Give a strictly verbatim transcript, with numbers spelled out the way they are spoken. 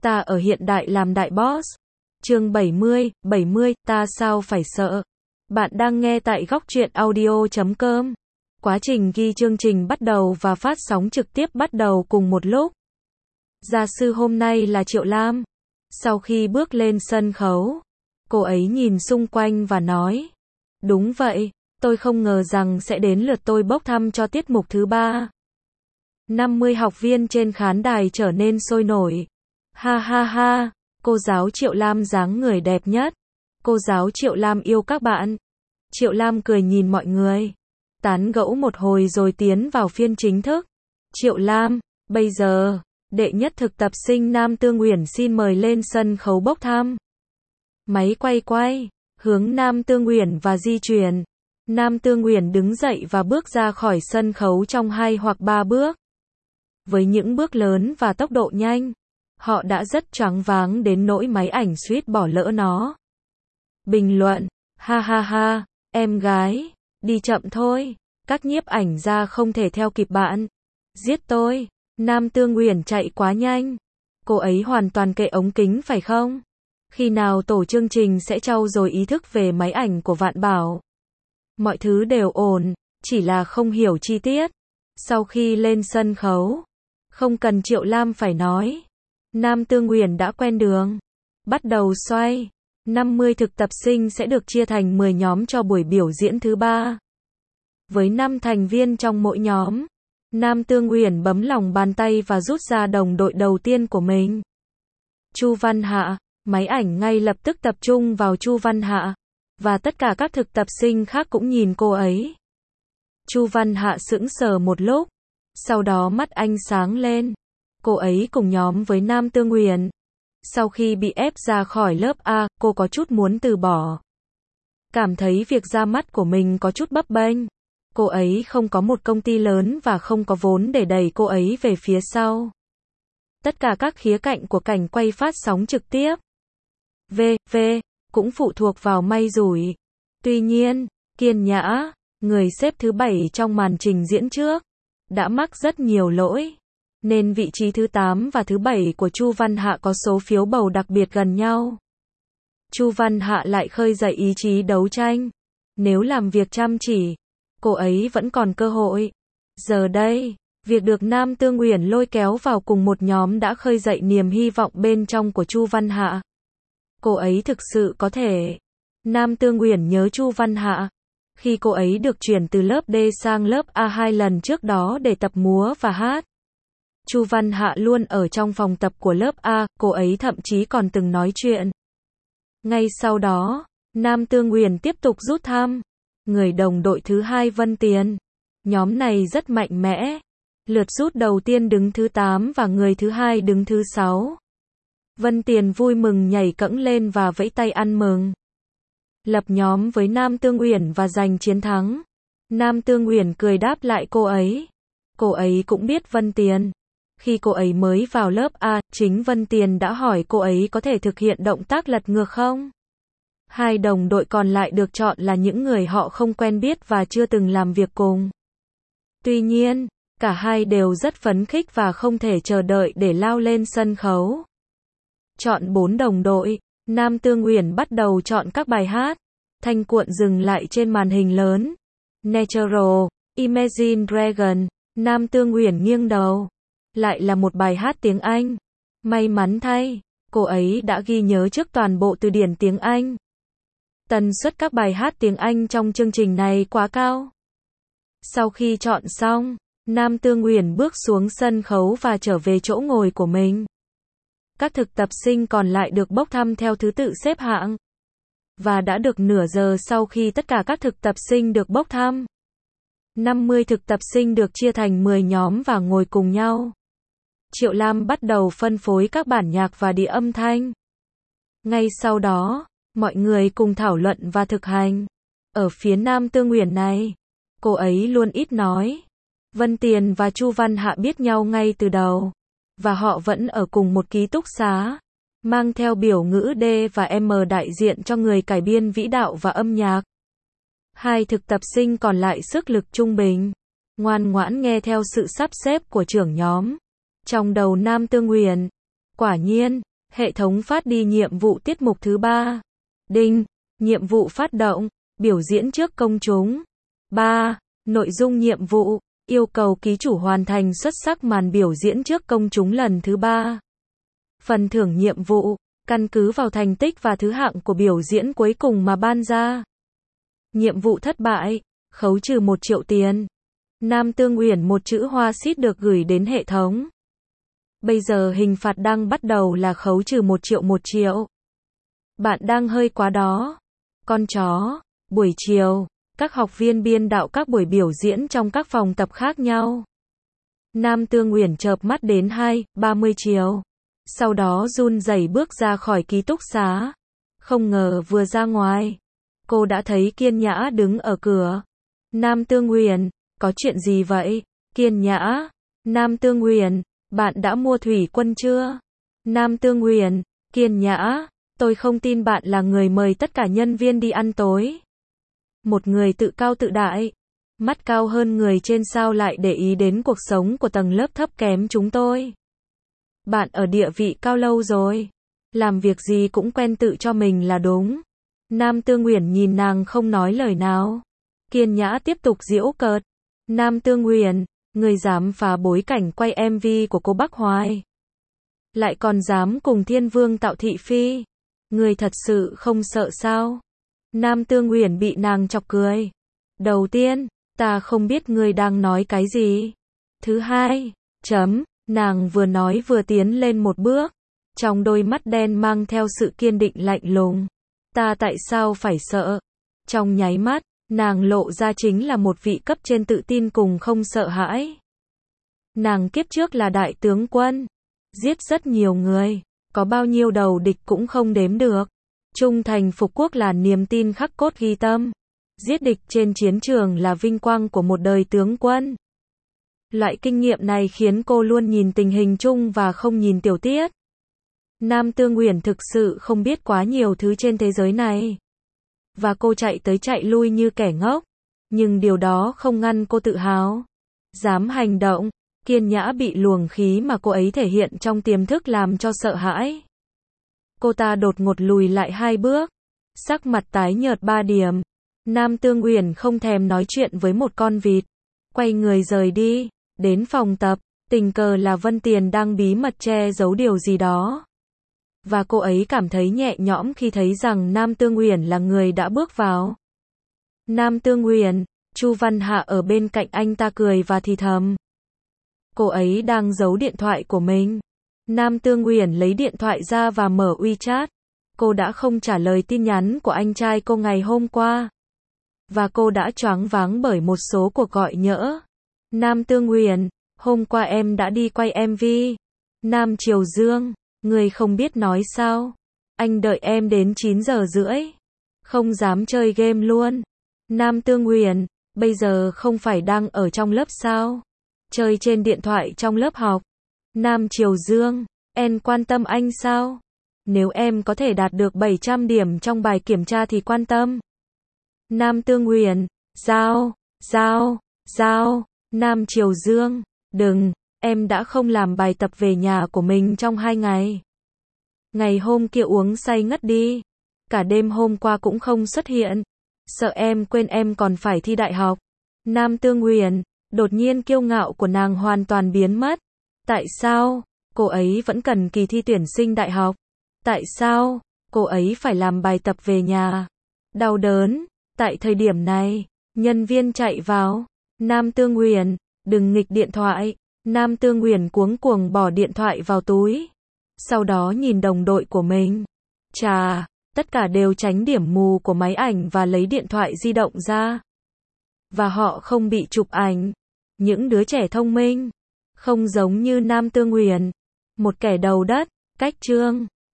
ta ở hiện đại làm đại boss. Chương bảy mươi, bảy mươi, ta sao phải sợ. Bạn đang nghe tại góc truyện audio chấm com. Quá trình ghi chương trình bắt đầu và phát sóng trực tiếp bắt đầu cùng một lúc. Gia sư hôm nay là Triệu Lam. Sau khi bước lên sân khấu, cô ấy nhìn xung quanh và nói, đúng vậy, tôi không ngờ rằng sẽ đến lượt tôi bốc thăm cho tiết mục thứ ba. năm mươi học viên trên khán đài trở nên sôi nổi. Ha ha ha, cô giáo Triệu Lam dáng người đẹp nhất. Cô giáo Triệu Lam yêu các bạn. Triệu Lam cười nhìn mọi người, tán gẫu một hồi rồi tiến vào phiên chính thức. Triệu Lam, bây giờ, đệ nhất thực tập sinh Nam Tương Uyển xin mời lên sân khấu bốc thăm. Máy quay quay, hướng Nam Tương Uyển và di chuyển. Nam Tương Uyển đứng dậy và bước ra khỏi sân khấu trong hai hoặc ba bước. Với những bước lớn và tốc độ nhanh, họ đã rất choáng váng đến nỗi máy ảnh suýt bỏ lỡ nó. Bình luận, ha ha ha, em gái, đi chậm thôi, các nhiếp ảnh gia không thể theo kịp bạn. Giết tôi, Nam Tương Uyển chạy quá nhanh. Cô ấy hoàn toàn kệ ống kính phải không? Khi nào tổ chương trình sẽ trau dồi ý thức về máy ảnh của Vạn Bảo? Mọi thứ đều ổn, chỉ là không hiểu chi tiết. Sau khi lên sân khấu, không cần Triệu Lam phải nói, Nam Tương Uyển đã quen đường. Bắt đầu xoay, năm mươi thực tập sinh sẽ được chia thành mười nhóm cho buổi biểu diễn thứ ba. Với năm thành viên trong mỗi nhóm, Nam Tương Uyển bấm lòng bàn tay và rút ra đồng đội đầu tiên của mình. Chu Văn Hạ, máy ảnh ngay lập tức tập trung vào Chu Văn Hạ, và tất cả các thực tập sinh khác cũng nhìn cô ấy. Chu Văn Hạ sững sờ một lúc, sau đó mắt anh sáng lên. Cô ấy cùng nhóm với Nam Tương Uyển. Sau khi bị ép ra khỏi lớp A, cô có chút muốn từ bỏ. Cảm thấy việc ra mắt của mình có chút bấp bênh. Cô ấy không có một công ty lớn và không có vốn để đẩy cô ấy về phía sau. Tất cả các khía cạnh của cảnh quay phát sóng trực tiếp, V, V, cũng phụ thuộc vào may rủi. Tuy nhiên, Kiên Nhã, người xếp thứ bảy trong màn trình diễn trước, đã mắc rất nhiều lỗi, nên vị trí thứ tám và thứ bảy của Chu Văn Hạ có số phiếu bầu đặc biệt gần nhau. Chu Văn Hạ lại khơi dậy ý chí đấu tranh. Nếu làm việc chăm chỉ, cô ấy vẫn còn cơ hội. Giờ đây, việc được Nam Tương Uyển lôi kéo vào cùng một nhóm đã khơi dậy niềm hy vọng bên trong của Chu Văn Hạ. Cô ấy thực sự có thể. Nam Tương Uyển nhớ Chu Văn Hạ. Khi cô ấy được chuyển từ lớp D sang lớp A hai lần trước đó để tập múa và hát, Chu Văn Hạ luôn ở trong phòng tập của lớp A, cô ấy thậm chí còn từng nói chuyện. Ngay sau đó, Nam Tương Uyển tiếp tục rút thăm. Người đồng đội thứ hai Vân Tiền. Nhóm này rất mạnh mẽ. Lượt rút đầu tiên đứng thứ tám và người thứ hai đứng thứ sáu. Vân Tiền vui mừng nhảy cẫng lên và vẫy tay ăn mừng. Lập nhóm với Nam Tương Uyển và giành chiến thắng. Nam Tương Uyển cười đáp lại cô ấy. Cô ấy cũng biết Vân Tiền. Khi cô ấy mới vào lớp A, chính Vân Tiền đã hỏi cô ấy có thể thực hiện động tác lật ngược không? Hai đồng đội còn lại được chọn là những người họ không quen biết và chưa từng làm việc cùng. Tuy nhiên, cả hai đều rất phấn khích và không thể chờ đợi để lao lên sân khấu. Chọn bốn đồng đội, Nam Tương Uyển bắt đầu chọn các bài hát. Thanh cuộn dừng lại trên màn hình lớn. Natural, Imagine Dragon, Nam Tương Uyển nghiêng đầu. Lại là một bài hát tiếng Anh. May mắn thay, cô ấy đã ghi nhớ trước toàn bộ từ điển tiếng Anh. Tần suất các bài hát tiếng Anh trong chương trình này quá cao. Sau khi chọn xong, Nam Tương Uyển bước xuống sân khấu và trở về chỗ ngồi của mình. Các thực tập sinh còn lại được bốc thăm theo thứ tự xếp hạng. Và đã được nửa giờ sau khi tất cả các thực tập sinh được bốc thăm, năm mươi thực tập sinh được chia thành mười nhóm và ngồi cùng nhau. Triệu Lam bắt đầu phân phối các bản nhạc và đĩa âm thanh. Ngay sau đó, mọi người cùng thảo luận và thực hành. Ở phía Nam Tương Uyển này, cô ấy luôn ít nói. Vân Tiền và Chu Văn Hạ biết nhau ngay từ đầu, và họ vẫn ở cùng một ký túc xá, mang theo biểu ngữ D và M đại diện cho người cải biên vĩ đạo và âm nhạc. Hai thực tập sinh còn lại sức lực trung bình, ngoan ngoãn nghe theo sự sắp xếp của trưởng nhóm. Trong đầu Nam Tương Uyển, quả nhiên, Hệ thống phát đi nhiệm vụ tiết mục thứ ba. Đinh. Nhiệm vụ phát động. Biểu diễn trước công chúng. ba. Nội dung nhiệm vụ. Yêu cầu ký chủ hoàn thành xuất sắc màn biểu diễn trước công chúng lần thứ ba. Phần thưởng nhiệm vụ. Căn cứ vào thành tích và thứ hạng của biểu diễn cuối cùng mà ban ra. Nhiệm vụ thất bại. Khấu trừ một triệu tiền. Nam Tương Uyển một chữ hoa xít được gửi đến hệ thống. Bây giờ hình phạt đang bắt đầu là khấu trừ một triệu một triệu. Bạn đang hơi quá đó. Con chó. Buổi chiều, các học viên biên đạo các buổi biểu diễn trong các phòng tập khác nhau. Nam Tương Uyển chợp mắt đến hai, ba mươi chiều. Sau đó run rẩy bước ra khỏi ký túc xá. Không ngờ vừa ra ngoài, cô đã thấy Kiên Nhã đứng ở cửa. Nam Tương Uyển, có chuyện gì vậy? Kiên Nhã. Nam Tương Uyển, bạn đã mua thủy quân chưa? Nam Tương Uyển, Kiên Nhã, tôi không tin bạn là người mời tất cả nhân viên đi ăn tối. Một người tự cao tự đại, mắt cao hơn người trên sao lại để ý đến cuộc sống của tầng lớp thấp kém chúng tôi. Bạn ở địa vị cao lâu rồi, làm việc gì cũng quen tự cho mình là đúng. Nam Tương Uyển nhìn nàng không nói lời nào. Kiên Nhã tiếp tục giễu cợt. Nam Tương Uyển, người dám phá bối cảnh quay em vê của cô Bắc Hoài. Lại còn dám cùng Thiên Vương tạo thị phi. Người thật sự không sợ sao? Nam Tương Uyển bị nàng chọc cười. Đầu tiên, ta không biết ngươi đang nói cái gì. Thứ hai, chấm, nàng vừa nói vừa tiến lên một bước. Trong đôi mắt đen mang theo sự kiên định lạnh lùng. Ta tại sao phải sợ? Trong nháy mắt, nàng lộ ra chính là một vị cấp trên tự tin cùng không sợ hãi. Nàng kiếp trước là đại tướng quân, giết rất nhiều người, có bao nhiêu đầu địch cũng không đếm được. Trung thành phục quốc là niềm tin khắc cốt ghi tâm. Giết địch trên chiến trường là vinh quang của một đời tướng quân. Loại kinh nghiệm này khiến cô luôn nhìn tình hình chung và không nhìn tiểu tiết. Nam Tương Uyển thực sự không biết quá nhiều thứ trên thế giới này. Và cô chạy tới chạy lui như kẻ ngốc. Nhưng điều đó không ngăn cô tự hào. Dám hành động. Kiên Nhã bị luồng khí mà cô ấy thể hiện trong tiềm thức làm cho sợ hãi. Cô ta đột ngột lùi lại hai bước. Sắc mặt tái nhợt ba điểm. Nam Tương Uyển không thèm nói chuyện với một con vịt. Quay người rời đi. Đến phòng tập. Tình cờ là Vân Tiền đang bí mật che giấu điều gì đó. Và cô ấy cảm thấy nhẹ nhõm khi thấy rằng Nam Tương Uyển là người đã bước vào. Nam Tương Uyển, Chu Văn Hạ ở bên cạnh anh ta cười và thì thầm. Cô ấy đang giấu điện thoại của mình. Nam Tương Uyển lấy điện thoại ra và mở WeChat. Cô đã không trả lời tin nhắn của anh trai cô ngày hôm qua. Và cô đã choáng váng bởi một số cuộc gọi nhỡ. Nam Tương Uyển, hôm qua em đã đi quay em vê. Nam Triều Dương, người không biết nói sao? Anh đợi em đến chín giờ rưỡi. Không dám chơi game luôn. Nam Tương Uyển, bây giờ không phải đang ở trong lớp sao? Chơi trên điện thoại trong lớp học. Nam Triều Dương, em quan tâm anh sao? Nếu em có thể đạt được bảy trăm điểm trong bài kiểm tra thì quan tâm. Nam Tương Uyển, giao, giao, giao. Nam Triều Dương, đừng, em đã không làm bài tập về nhà của mình trong hai ngày. Ngày hôm kia uống say ngất đi. Cả đêm hôm qua cũng không xuất hiện. Sợ em quên em còn phải thi đại học. Nam Tương Uyển, đột nhiên kiêu ngạo của nàng hoàn toàn biến mất. Tại sao? Cô ấy vẫn cần kỳ thi tuyển sinh đại học. Tại sao? Cô ấy phải làm bài tập về nhà. Đau đớn. Tại thời điểm này, nhân viên chạy vào. Nam Tương Uyển, đừng nghịch điện thoại. Nam Tương Uyển cuống cuồng bỏ điện thoại vào túi. Sau đó nhìn đồng đội của mình. Chà, tất cả đều tránh điểm mù của máy ảnh và lấy điện thoại di động ra. Và họ không bị chụp ảnh. Những đứa trẻ thông minh. Không giống như Nam Tương Uyển. Một kẻ đầu đất, cách chương.